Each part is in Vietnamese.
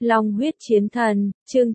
Long huyết chiến thần, chương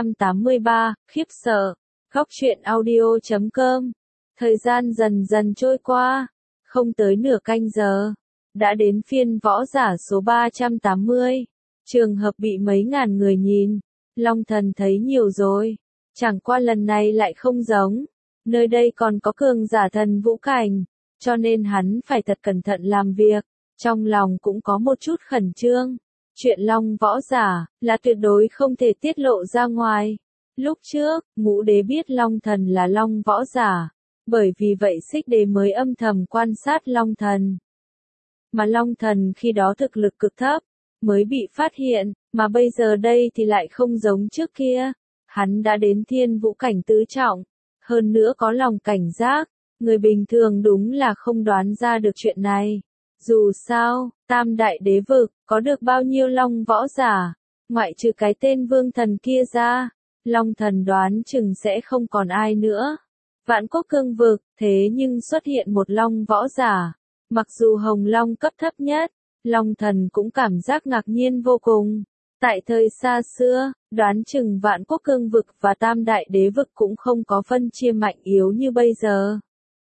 983, khiếp sợ. Góc truyện audio.com. Thời gian dần dần trôi qua, không tới nửa canh giờ, đã đến phiên võ giả số 380. Trường hợp bị mấy ngàn người nhìn, Long thần thấy nhiều rồi, chẳng qua lần này lại không giống. Nơi đây còn có cường giả thần vũ cảnh, cho nên hắn phải thật cẩn thận làm việc, trong lòng cũng có một chút khẩn trương. Chuyện Long võ giả là tuyệt đối không thể tiết lộ ra ngoài. Lúc trước, Ngũ Đế biết Long thần là Long võ giả, bởi vì vậy Xích Đế mới âm thầm quan sát Long thần. Mà Long thần khi đó thực lực cực thấp, mới bị phát hiện, mà bây giờ đây thì lại không giống trước kia. Hắn đã đến thiên vũ cảnh tứ trọng, hơn nữa có lòng cảnh giác, người bình thường đúng là không đoán ra được chuyện này. Dù sao, Tam Đại Đế Vực, có được bao nhiêu Long võ giả, ngoại trừ cái tên Vương Thần kia ra, Long thần đoán chừng sẽ không còn ai nữa. Vạn Quốc Cương Vực, thế nhưng xuất hiện một Long võ giả, mặc dù Hồng Long cấp thấp nhất, Long thần cũng cảm giác ngạc nhiên vô cùng. Tại thời xa xưa, đoán chừng Vạn Quốc Cương Vực và Tam Đại Đế Vực cũng không có phân chia mạnh yếu như bây giờ.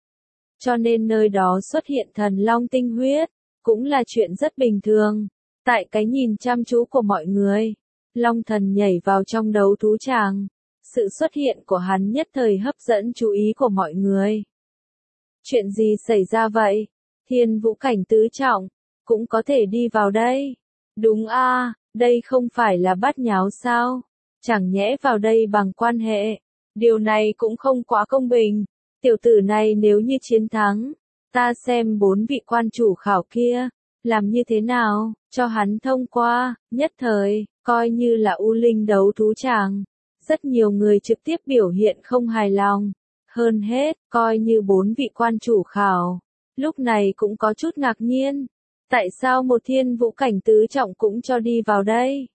Cho nên nơi đó xuất hiện thần Long tinh huyết, cũng là chuyện rất bình thường. Tại cái nhìn chăm chú của mọi người, Long thần nhảy vào trong đấu thú tràng. Sự xuất hiện của hắn nhất thời hấp dẫn chú ý của mọi người. Chuyện gì xảy ra vậy? Thiên vũ cảnh tứ trọng, cũng có thể đi vào đây. Đúng a, đây không phải là bắt nháo sao? Chẳng nhẽ vào đây bằng quan hệ. Điều này cũng không quá công bình. Tiểu tử này nếu như chiến thắng, ta xem 4 vị quan chủ khảo kia, làm như thế nào, cho hắn thông qua. Nhất thời, coi như là U Linh đấu thú tràng. Rất nhiều người trực tiếp biểu hiện không hài lòng. Hơn hết, coi như 4 vị quan chủ khảo, lúc này cũng có chút ngạc nhiên. Tại sao một thiên vũ cảnh tứ trọng cũng cho đi vào đây?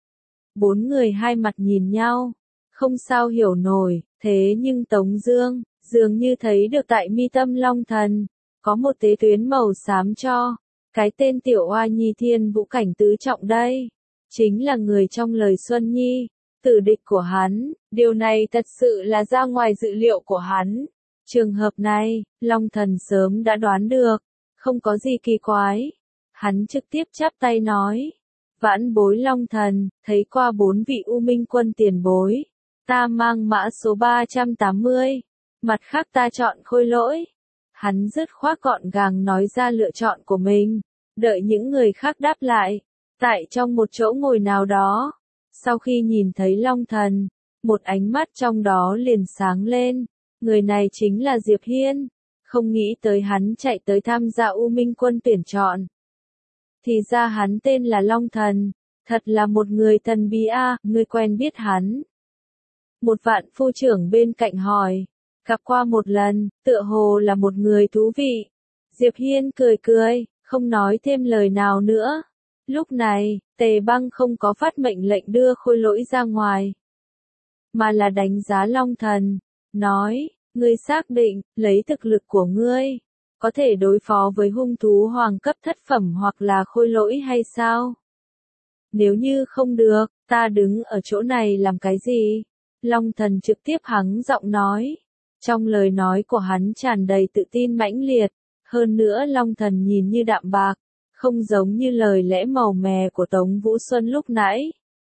4 người hai mặt nhìn nhau, không sao hiểu nổi. Thế nhưng Tống Dương dường như thấy được tại mi tâm Long thần có một tế tuyến màu xám cho cái tên tiểu oa nhi thiên vũ cảnh tứ trọng đây, chính là người trong lời Xuân Nhi, tử địch của hắn. Điều này thật sự là ra ngoài dự liệu của hắn. Trường hợp này, Long thần sớm đã đoán được, không có gì kỳ quái. Hắn trực tiếp chắp tay nói: Vãn bối Long thần, thấy qua 4 vị U Minh quân tiền bối, ta mang mã số 380, mặt khác ta chọn Khôi Lỗi. Hắn dứt khoát gọn gàng nói ra lựa chọn của mình, đợi những người khác đáp lại. Tại trong một chỗ ngồi nào đó, sau khi nhìn thấy Long thần, một ánh mắt trong đó liền sáng lên. Người này chính là Diệp Hiên. Không nghĩ tới hắn chạy tới tham gia U Minh quân tuyển chọn. Thì ra hắn tên là Long thần, thật là một người thần bí a. Ngươi quen biết hắn? Một vạn phu trưởng bên cạnh hỏi. Gặp qua một lần, tựa hồ là một người thú vị. Diệp Hiên cười cười, không nói thêm lời nào nữa. Lúc này, Tề Băng không có phát mệnh lệnh đưa Khôi Lỗi ra ngoài, mà là đánh giá Long thần, nói: Ngươi xác định, lấy thực lực của ngươi, có thể đối phó với hung thú hoàng cấp thất phẩm hoặc là Khôi Lỗi hay sao? Nếu như không được, ta đứng ở chỗ này làm cái gì? Long thần trực tiếp hắng giọng nói. Trong lời nói của hắn tràn đầy tự tin mãnh liệt, hơn nữa Long thần nhìn như đạm bạc, không giống như lời lẽ màu mè của Tống Vũ Xuân lúc nãy.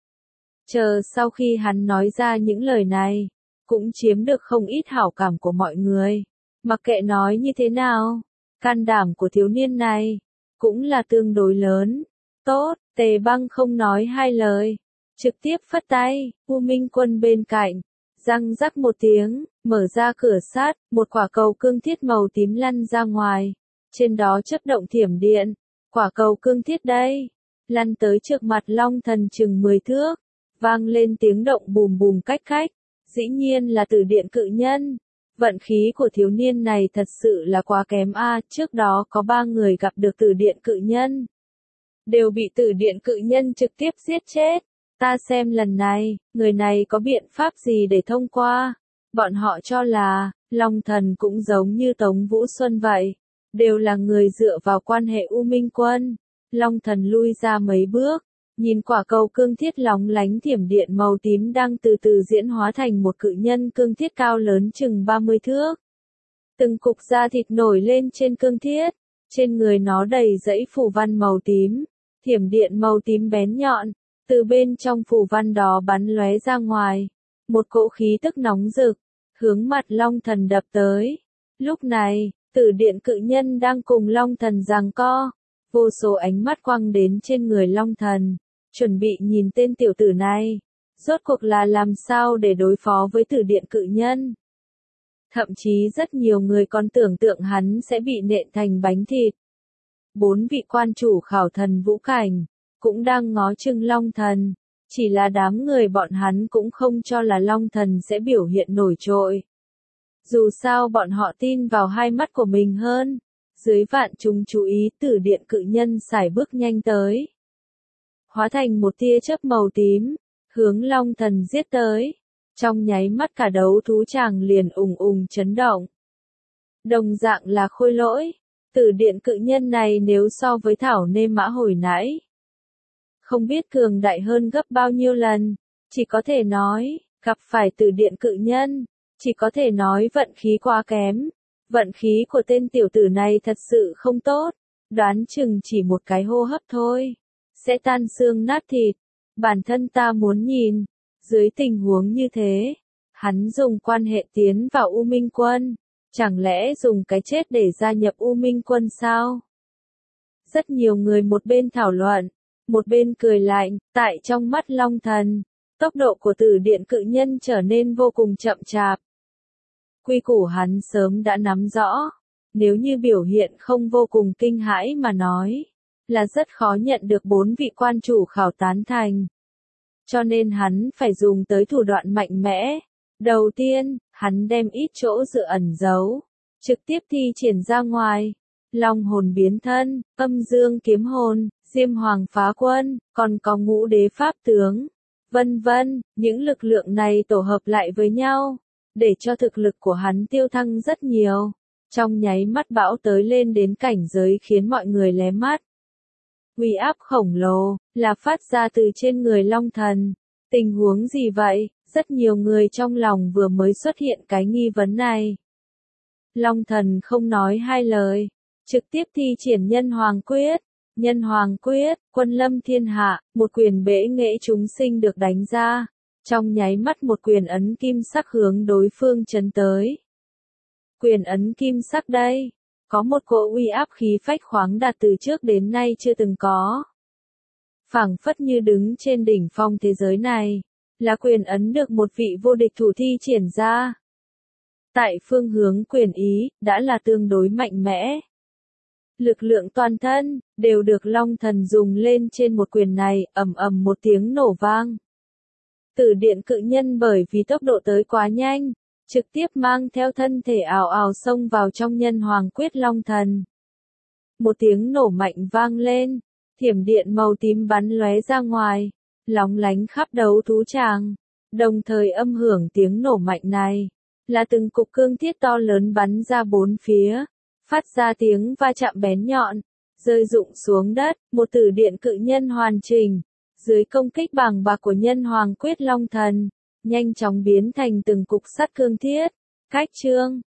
Chờ sau khi hắn nói ra những lời này, cũng chiếm được không ít hảo cảm của mọi người. Mặc kệ nói như thế nào, can đảm của thiếu niên này cũng là tương đối lớn. Tốt, Tề Băng không nói hai lời, trực tiếp phất tay. U Minh quân bên cạnh, răng rắc một tiếng, mở ra cửa sắt, một quả cầu cương thiết màu tím lăn ra ngoài. Trên đó chớp động thiểm điện. Quả cầu cương thiết đây, lăn tới trước mặt Long thần chừng 10 thước, vang lên tiếng động bùm bùm cách cách. Dĩ nhiên là Tử Điện Cự Nhân. Vận khí của thiếu niên này thật sự là quá kém a. Trước đó có 3 người gặp được Tử Điện Cự Nhân, đều bị Tử Điện Cự Nhân trực tiếp giết chết. Ta xem lần này, người này có biện pháp gì để thông qua? Bọn họ cho là, Long thần cũng giống như Tống Vũ Xuân vậy, đều là người dựa vào quan hệ U Minh quân. Long thần lui ra mấy bước, Nhìn quả cầu cương thiết lóng lánh thiểm điện màu tím đang từ từ diễn hóa thành một cự nhân cương thiết cao lớn chừng 30 thước. Từng cục da thịt nổi lên trên cương thiết, trên người nó đầy dãy phù văn màu tím, thiểm điện màu tím bén nhọn, từ bên trong phù văn đó bắn lóe ra ngoài, một cỗ khí tức nóng rực, hướng mặt Long Thần đập tới. Lúc này, Tử Điện cự nhân đang cùng Long Thần giằng co, vô số ánh mắt quăng đến trên người Long Thần, chuẩn bị nhìn tên tiểu tử này, rốt cuộc là làm sao để đối phó với Tử Điện cự nhân. Thậm chí rất nhiều người còn tưởng tượng hắn sẽ bị nện thành bánh thịt. 4 vị quan chủ khảo thần vũ cảnh, cũng đang ngó chừng Long Thần, chỉ là đám người bọn hắn cũng không cho là Long Thần sẽ biểu hiện nổi trội. Dù sao bọn họ tin vào hai mắt của mình hơn, dưới vạn chúng chú ý Tử Điện cự nhân sải bước nhanh tới. Hóa thành một tia chớp màu tím, hướng Long Thần giết tới. Trong nháy mắt cả đấu thú tràng liền ùng ùng chấn động. Đồng dạng là khôi lỗi, Tử Điện cự nhân này nếu so với thảo nê mã hồi nãy, không biết cường đại hơn gấp bao nhiêu lần, chỉ có thể nói, gặp phải Tử Điện cự nhân, chỉ có thể nói vận khí quá kém. Vận khí của tên tiểu tử này thật sự không tốt, đoán chừng chỉ một cái hô hấp thôi, sẽ tan xương nát thịt. Bản thân ta muốn nhìn, dưới tình huống như thế, hắn dùng quan hệ tiến vào U Minh Quân, chẳng lẽ dùng cái chết để gia nhập U Minh Quân sao? Rất nhiều người một bên thảo luận, một bên cười lạnh, tại trong mắt Long Thần, tốc độ của Tử Điện cự nhân trở nên vô cùng chậm chạp. Quy củ hắn sớm đã nắm rõ, nếu như biểu hiện không vô cùng kinh hãi mà nói, là rất khó nhận được 4 vị quan chủ khảo tán thành. Cho nên hắn phải dùng tới thủ đoạn mạnh mẽ. Đầu tiên, hắn đem ít chỗ dựa ẩn giấu, trực tiếp thi triển ra ngoài. Long hồn biến thân, âm dương kiếm hồn, diêm hoàng phá quân, còn có ngũ đế pháp tướng, vân vân, những lực lượng này tổ hợp lại với nhau, để cho thực lực của hắn tiêu thăng rất nhiều. Trong nháy mắt bão tới lên đến cảnh giới khiến mọi người lé mắt. Uy áp khổng lồ, là phát ra từ trên người Long Thần. Tình huống gì vậy? Rất nhiều người trong lòng vừa mới xuất hiện cái nghi vấn này. Long Thần không nói hai lời, trực tiếp thi triển Nhân Hoàng Quyết. Nhân Hoàng Quyết, quân lâm thiên hạ, một quyền bẽ nghệ chúng sinh được đánh ra. Trong nháy mắt một quyền ấn kim sắc hướng đối phương chấn tới. Quyền ấn kim sắc đây, có một cỗ uy áp khí phách khoáng đạt từ trước đến nay chưa từng có. Phảng phất như đứng trên đỉnh phong thế giới này, là quyền ấn được một vị vô địch thủ thi triển ra. Tại phương hướng quyền ý, đã là tương đối mạnh mẽ. Lực lượng toàn thân, đều được Long Thần dùng lên trên một quyền này, ầm ầm một tiếng nổ vang. Tử Điện cự nhân bởi vì tốc độ tới quá nhanh, trực tiếp mang theo thân thể ào ào xông vào trong Nhân Hoàng Quyết Long Thần. Một tiếng nổ mạnh vang lên, thiểm điện màu tím bắn lóe ra ngoài, lóng lánh khắp đấu thú tràng. Đồng thời âm hưởng tiếng nổ mạnh này, là từng cục cương thiết to lớn bắn ra bốn phía, phát ra tiếng va chạm bén nhọn, rơi rụng xuống đất, một Tử Điện cự nhân hoàn chỉnh. Dưới công kích bàng bạc của Nhân Hoàng Quyết Long Thần, nhanh chóng biến thành từng cục sắt cương thiết. Cách chương